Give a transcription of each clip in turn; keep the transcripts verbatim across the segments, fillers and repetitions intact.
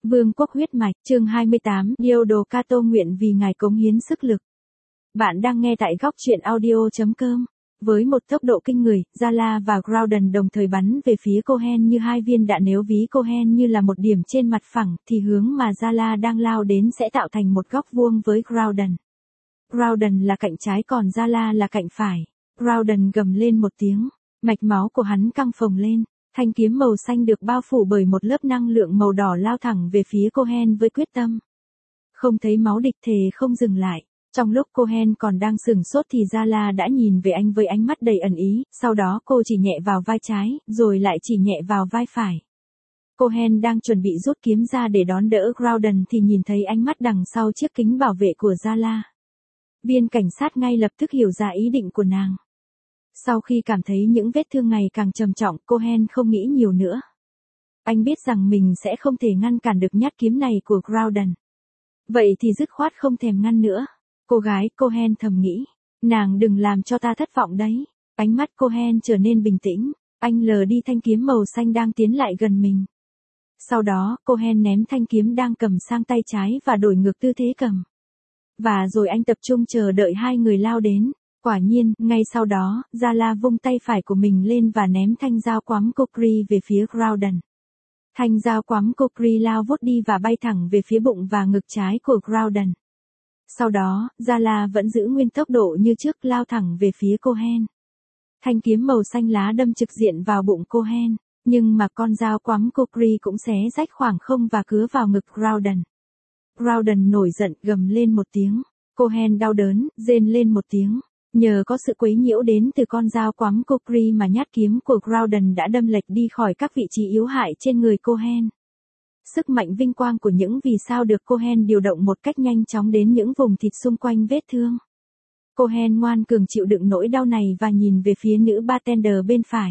Vương quốc huyết mạch, chương hai mươi tám, Diodo Kato nguyện vì ngài cống hiến sức lực. Bạn đang nghe tại góc truyện audio chấm com. Với một tốc độ kinh người, Zala và Groudon đồng thời bắn về phía Cohen như hai viên đạn. Nếu ví Cohen như là một điểm trên mặt phẳng, thì hướng mà Zala đang lao đến sẽ tạo thành một góc vuông với Groudon. Groudon là cạnh trái còn Zala là cạnh phải. Groudon gầm lên một tiếng, mạch máu của hắn căng phồng lên. Thanh kiếm màu xanh được bao phủ bởi một lớp năng lượng màu đỏ lao thẳng về phía Cohen với quyết tâm. Không thấy máu địch thề không dừng lại. Trong lúc Cohen còn đang sửng sốt thì Zala đã nhìn về anh với ánh mắt đầy ẩn ý, sau đó cô chỉ nhẹ vào vai trái, rồi lại chỉ nhẹ vào vai phải. Cohen đang chuẩn bị rút kiếm ra để đón đỡ Groudon thì nhìn thấy ánh mắt đằng sau chiếc kính bảo vệ của Zala. Viên cảnh sát ngay lập tức hiểu ra ý định của nàng. Sau khi cảm thấy những vết thương ngày càng trầm trọng, Cohen không nghĩ nhiều nữa. Anh biết rằng mình sẽ không thể ngăn cản được nhát kiếm này của Groudon. Vậy thì dứt khoát không thèm ngăn nữa. Cô gái, Cohen thầm nghĩ. Nàng đừng làm cho ta thất vọng đấy. Ánh mắt Cohen trở nên bình tĩnh. Anh lờ đi thanh kiếm màu xanh đang tiến lại gần mình. Sau đó, Cohen ném thanh kiếm đang cầm sang tay trái và đổi ngược tư thế cầm. Và rồi anh tập trung chờ đợi hai người lao đến. Quả nhiên, ngay sau đó, Zala vung tay phải của mình lên và ném thanh dao quắm Kukri về phía Groudon. Thanh dao quắm Kukri lao vút đi và bay thẳng về phía bụng và ngực trái của Groudon. Sau đó, Zala vẫn giữ nguyên tốc độ như trước lao thẳng về phía Cohen. Thanh kiếm màu xanh lá đâm trực diện vào bụng Cohen, nhưng mà con dao quắm Kukri cũng xé rách khoảng không và cứa vào ngực Groudon. Groudon nổi giận gầm lên một tiếng. Cohen đau đớn, rên lên một tiếng. Nhờ có sự quấy nhiễu đến từ con dao quắm Kukri mà nhát kiếm của Groudon đã đâm lệch đi khỏi các vị trí yếu hại trên người Cohen. Sức mạnh vinh quang của những vì sao được Cohen điều động một cách nhanh chóng đến những vùng thịt xung quanh vết thương. Cohen ngoan cường chịu đựng nỗi đau này và nhìn về phía nữ bartender bên phải.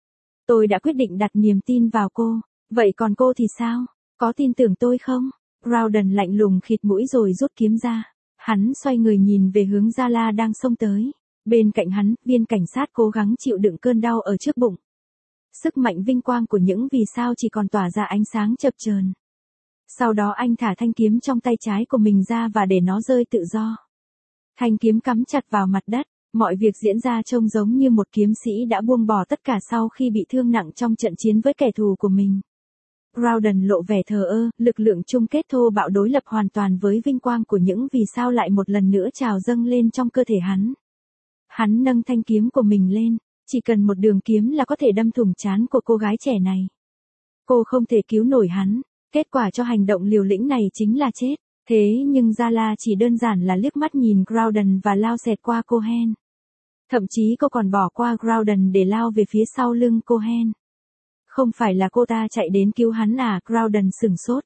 Tôi đã quyết định đặt niềm tin vào cô, vậy còn cô thì sao? Có tin tưởng tôi không? Groudon lạnh lùng khịt mũi rồi rút kiếm ra. Hắn xoay người nhìn về hướng Zala đang xông tới. Bên cạnh hắn, viên cảnh sát cố gắng chịu đựng cơn đau ở trước bụng. Sức mạnh vinh quang của những vì sao chỉ còn tỏa ra ánh sáng chập chờn. Sau đó anh thả thanh kiếm trong tay trái của mình ra và để nó rơi tự do. Thanh kiếm cắm chặt vào mặt đất, mọi việc diễn ra trông giống như một kiếm sĩ đã buông bỏ tất cả sau khi bị thương nặng trong trận chiến với kẻ thù của mình. Groudon lộ vẻ thờ ơ, lực lượng chung kết thô bạo đối lập hoàn toàn với vinh quang của những vì sao lại một lần nữa trào dâng lên trong cơ thể hắn. Hắn nâng thanh kiếm của mình lên, chỉ cần một đường kiếm là có thể đâm thủng trán của cô gái trẻ này. Cô không thể cứu nổi hắn, kết quả cho hành động liều lĩnh này chính là chết. Thế nhưng Zala chỉ đơn giản là liếc mắt nhìn Groudon và lao xẹt qua Cohen. Thậm chí cô còn bỏ qua Groudon để lao về phía sau lưng Cohen. Không phải là cô ta chạy đến cứu hắn à? Groudon sửng sốt.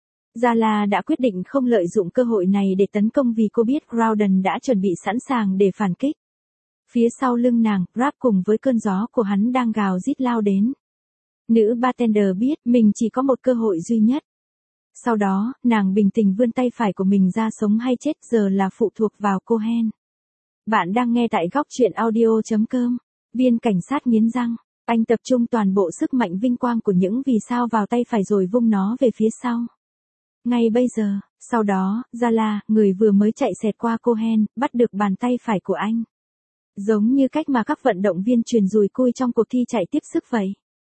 Zala đã quyết định không lợi dụng cơ hội này để tấn công vì cô biết Groudon đã chuẩn bị sẵn sàng để phản kích. Phía sau lưng nàng, Rap cùng với cơn gió của hắn đang gào rít lao đến. Nữ bartender biết mình chỉ có một cơ hội duy nhất. Sau đó, nàng bình tĩnh vươn tay phải của mình ra, sống hay chết giờ là phụ thuộc vào Cohen. Bạn đang nghe tại góc truyện audio chấm com. Viên cảnh sát nghiến răng. Anh tập trung toàn bộ sức mạnh vinh quang của những vì sao vào tay phải rồi vung nó về phía sau. Ngay bây giờ, sau đó, Zala, người vừa mới chạy xẹt qua Cohen, bắt được bàn tay phải của anh. Giống như cách mà các vận động viên truyền dùi cui trong cuộc thi chạy tiếp sức vậy.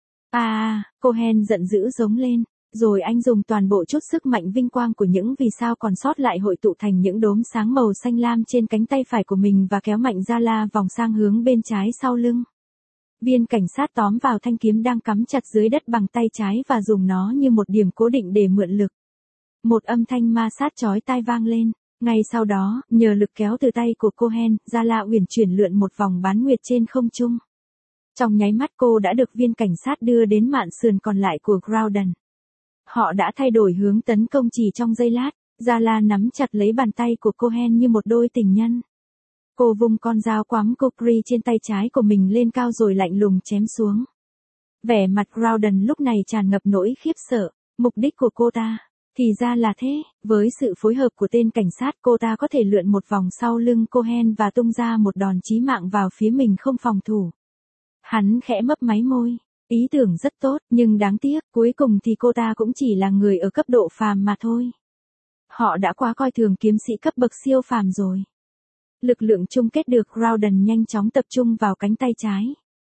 À, Cohen giận dữ giống lên, rồi anh dùng toàn bộ chút sức mạnh vinh quang của những vì sao còn sót lại hội tụ thành những đốm sáng màu xanh lam trên cánh tay phải của mình và kéo mạnh Zala vòng sang hướng bên trái sau lưng. Viên cảnh sát tóm vào thanh kiếm đang cắm chặt dưới đất bằng tay trái và dùng nó như một điểm cố định để mượn lực. Một âm thanh ma sát chói tai vang lên. Ngay sau đó, nhờ lực kéo từ tay của Cohen, Zala uyển chuyển lượn một vòng bán nguyệt trên không trung. Trong nháy mắt cô đã được viên cảnh sát đưa đến mạn sườn còn lại của Groudon. Họ đã thay đổi hướng tấn công chỉ trong giây lát. Zala nắm chặt lấy bàn tay của Cohen như một đôi tình nhân. Cô vung con dao quắm Kukri trên tay trái của mình lên cao rồi lạnh lùng chém xuống. Vẻ mặt Groudon lúc này tràn ngập nỗi khiếp sợ. Mục đích của cô ta, thì ra là thế. Với sự phối hợp của tên cảnh sát, cô ta có thể lượn một vòng sau lưng Cohen và tung ra một đòn chí mạng vào phía mình không phòng thủ. Hắn khẽ mấp máy môi. Ý tưởng rất tốt, nhưng đáng tiếc, cuối cùng thì cô ta cũng chỉ là người ở cấp độ phàm mà thôi. Họ đã quá coi thường kiếm sĩ cấp bậc siêu phàm rồi. Lực lượng chung kết được Groudon nhanh chóng tập trung vào cánh tay trái.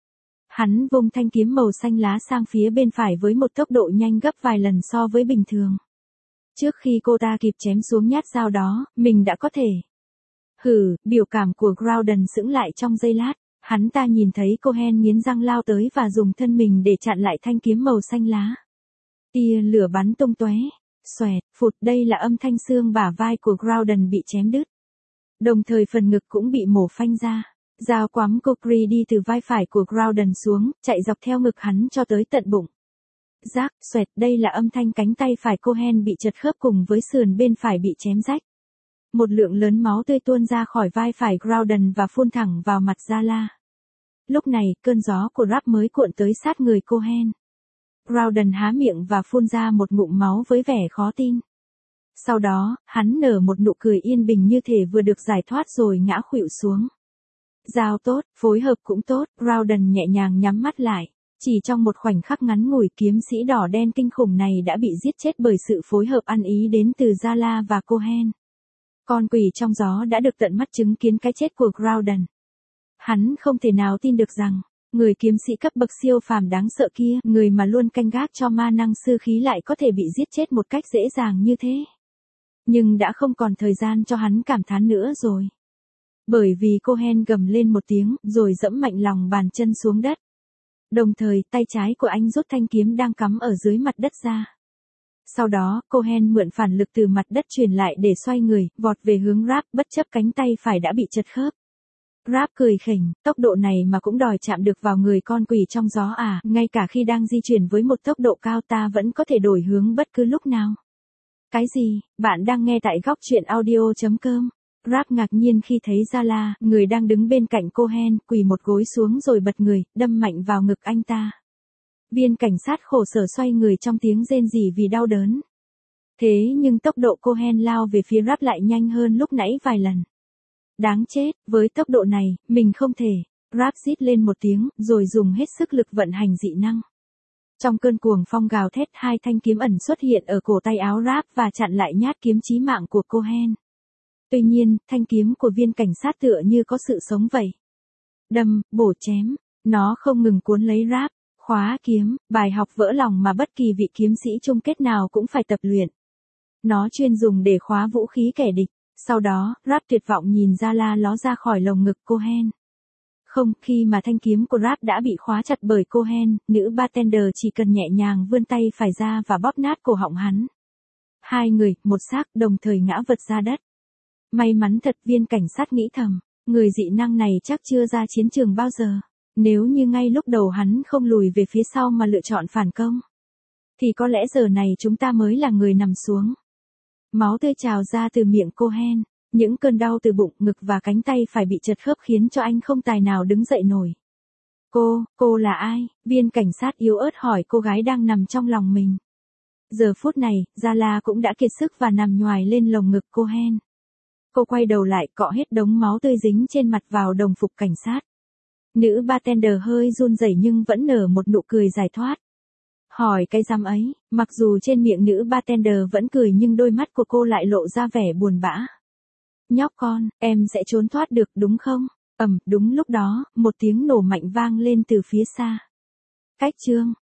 Hắn vung thanh kiếm màu xanh lá sang phía bên phải với một tốc độ nhanh gấp vài lần so với bình thường. Trước khi cô ta kịp chém xuống nhát dao đó, mình đã có thể. Hừ, biểu cảm của Groudon sững lại trong giây lát. Hắn ta nhìn thấy Cohen nghiến răng lao tới và dùng thân mình để chặn lại thanh kiếm màu xanh lá. Tia lửa bắn tung tóe, xoẹt, phụt, đây là âm thanh xương bả vai của Groudon bị chém đứt. Đồng thời phần ngực cũng bị mổ phanh ra. Dao quắm Kukri đi từ vai phải của Groudon xuống, chạy dọc theo ngực hắn cho tới tận bụng. Rác, xoẹt, đây là âm thanh cánh tay phải Cohen bị chật khớp cùng với sườn bên phải bị chém rách. Một lượng lớn máu tươi tuôn ra khỏi vai phải Groudon và phun thẳng vào mặt Zala. Lúc này, cơn gió của Rap mới cuộn tới sát người Cohen. Groudon há miệng và phun ra một ngụm máu với vẻ khó tin. Sau đó, hắn nở một nụ cười yên bình như thể vừa được giải thoát rồi ngã khuỵu xuống. Giao tốt, phối hợp cũng tốt, Groudon nhẹ nhàng nhắm mắt lại. Chỉ trong một khoảnh khắc ngắn ngủi, kiếm sĩ đỏ đen kinh khủng này đã bị giết chết bởi sự phối hợp ăn ý đến từ Zala và Cohen. Con quỷ trong gió đã được tận mắt chứng kiến cái chết của Groudon. Hắn không thể nào tin được rằng, người kiếm sĩ cấp bậc siêu phàm đáng sợ kia, người mà luôn canh gác cho ma năng sư khí lại có thể bị giết chết một cách dễ dàng như thế. Nhưng đã không còn thời gian cho hắn cảm thán nữa rồi. Bởi vì Cohen gầm lên một tiếng, rồi dẫm mạnh lòng bàn chân xuống đất. Đồng thời, tay trái của anh rút thanh kiếm đang cắm ở dưới mặt đất ra. Sau đó, Cohen mượn phản lực từ mặt đất truyền lại để xoay người, vọt về hướng Rap, bất chấp cánh tay phải đã bị chật khớp. Rap cười khỉnh, tốc độ này mà cũng đòi chạm được vào người con quỷ trong gió à, ngay cả khi đang di chuyển với một tốc độ cao ta vẫn có thể đổi hướng bất cứ lúc nào. Cái gì, bạn đang nghe tại góc truyện audio chấm com. Rap ngạc nhiên khi thấy Zala, người đang đứng bên cạnh Cohen, quỳ một gối xuống rồi bật người, đâm mạnh vào ngực anh ta. Viên cảnh sát khổ sở xoay người trong tiếng rên rỉ vì đau đớn. Thế nhưng tốc độ Cohen lao về phía Rap lại nhanh hơn lúc nãy vài lần. Đáng chết, với tốc độ này, mình không thể. Rap rít lên một tiếng, rồi dùng hết sức lực vận hành dị năng. Trong cơn cuồng phong gào thét, hai thanh kiếm ẩn xuất hiện ở cổ tay áo Rap và chặn lại nhát kiếm chí mạng của Cohen. Tuy nhiên, thanh kiếm của viên cảnh sát tựa như có sự sống vậy. Đâm, bổ chém, nó không ngừng cuốn lấy Rap. Khóa kiếm, bài học vỡ lòng mà bất kỳ vị kiếm sĩ chung kết nào cũng phải tập luyện. Nó chuyên dùng để khóa vũ khí kẻ địch. Sau đó, Rap tuyệt vọng nhìn Zala ló ra khỏi lồng ngực Cohen. Không, khi mà thanh kiếm của Rap đã bị khóa chặt bởi Cohen, nữ bartender chỉ cần nhẹ nhàng vươn tay phải ra và bóp nát cổ họng hắn. Hai người, một xác, đồng thời ngã vật ra đất. May mắn thật, viên cảnh sát nghĩ thầm, người dị năng này chắc chưa ra chiến trường bao giờ. Nếu như ngay lúc đầu hắn không lùi về phía sau mà lựa chọn phản công, thì có lẽ giờ này chúng ta mới là người nằm xuống. Máu tươi trào ra từ miệng Cohen, những cơn đau từ bụng, ngực và cánh tay phải bị chật khớp khiến cho anh không tài nào đứng dậy nổi. Cô, cô là ai? Viên cảnh sát yếu ớt hỏi cô gái đang nằm trong lòng mình. Giờ phút này, Zala cũng đã kiệt sức và nằm nhoài lên lồng ngực Cohen. Cô quay đầu lại, cọ hết đống máu tươi dính trên mặt vào đồng phục cảnh sát. Nữ bartender hơi run rẩy nhưng vẫn nở một nụ cười giải thoát. Hỏi cái rắm ấy, mặc dù trên miệng nữ bartender vẫn cười nhưng đôi mắt của cô lại lộ ra vẻ buồn bã. Nhóc con, em sẽ trốn thoát được đúng không? Ầm, đúng lúc đó, một tiếng nổ mạnh vang lên từ phía xa. Cách chương